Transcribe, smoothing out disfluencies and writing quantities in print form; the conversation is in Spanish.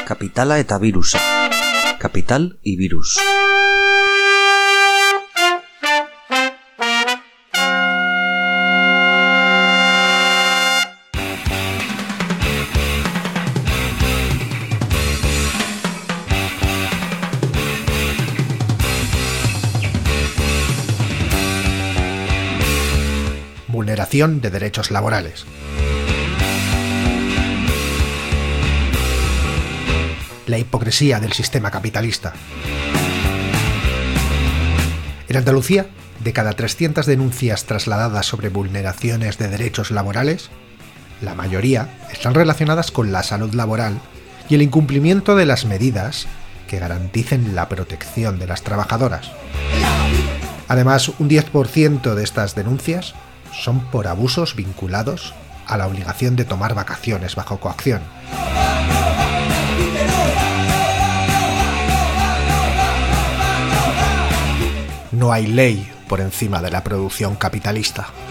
Kapitala eta virusa. Capital y virus. Vulneración de derechos laborales. La hipocresía del sistema capitalista. En Andalucía, de cada 300 denuncias trasladadas sobre vulneraciones de derechos laborales, la mayoría están relacionadas con la salud laboral y el incumplimiento de las medidas que garanticen la protección de las trabajadoras. Además, un 10% de estas denuncias son por abusos vinculados a la obligación de tomar vacaciones bajo coacción. No hay ley por encima de la producción capitalista.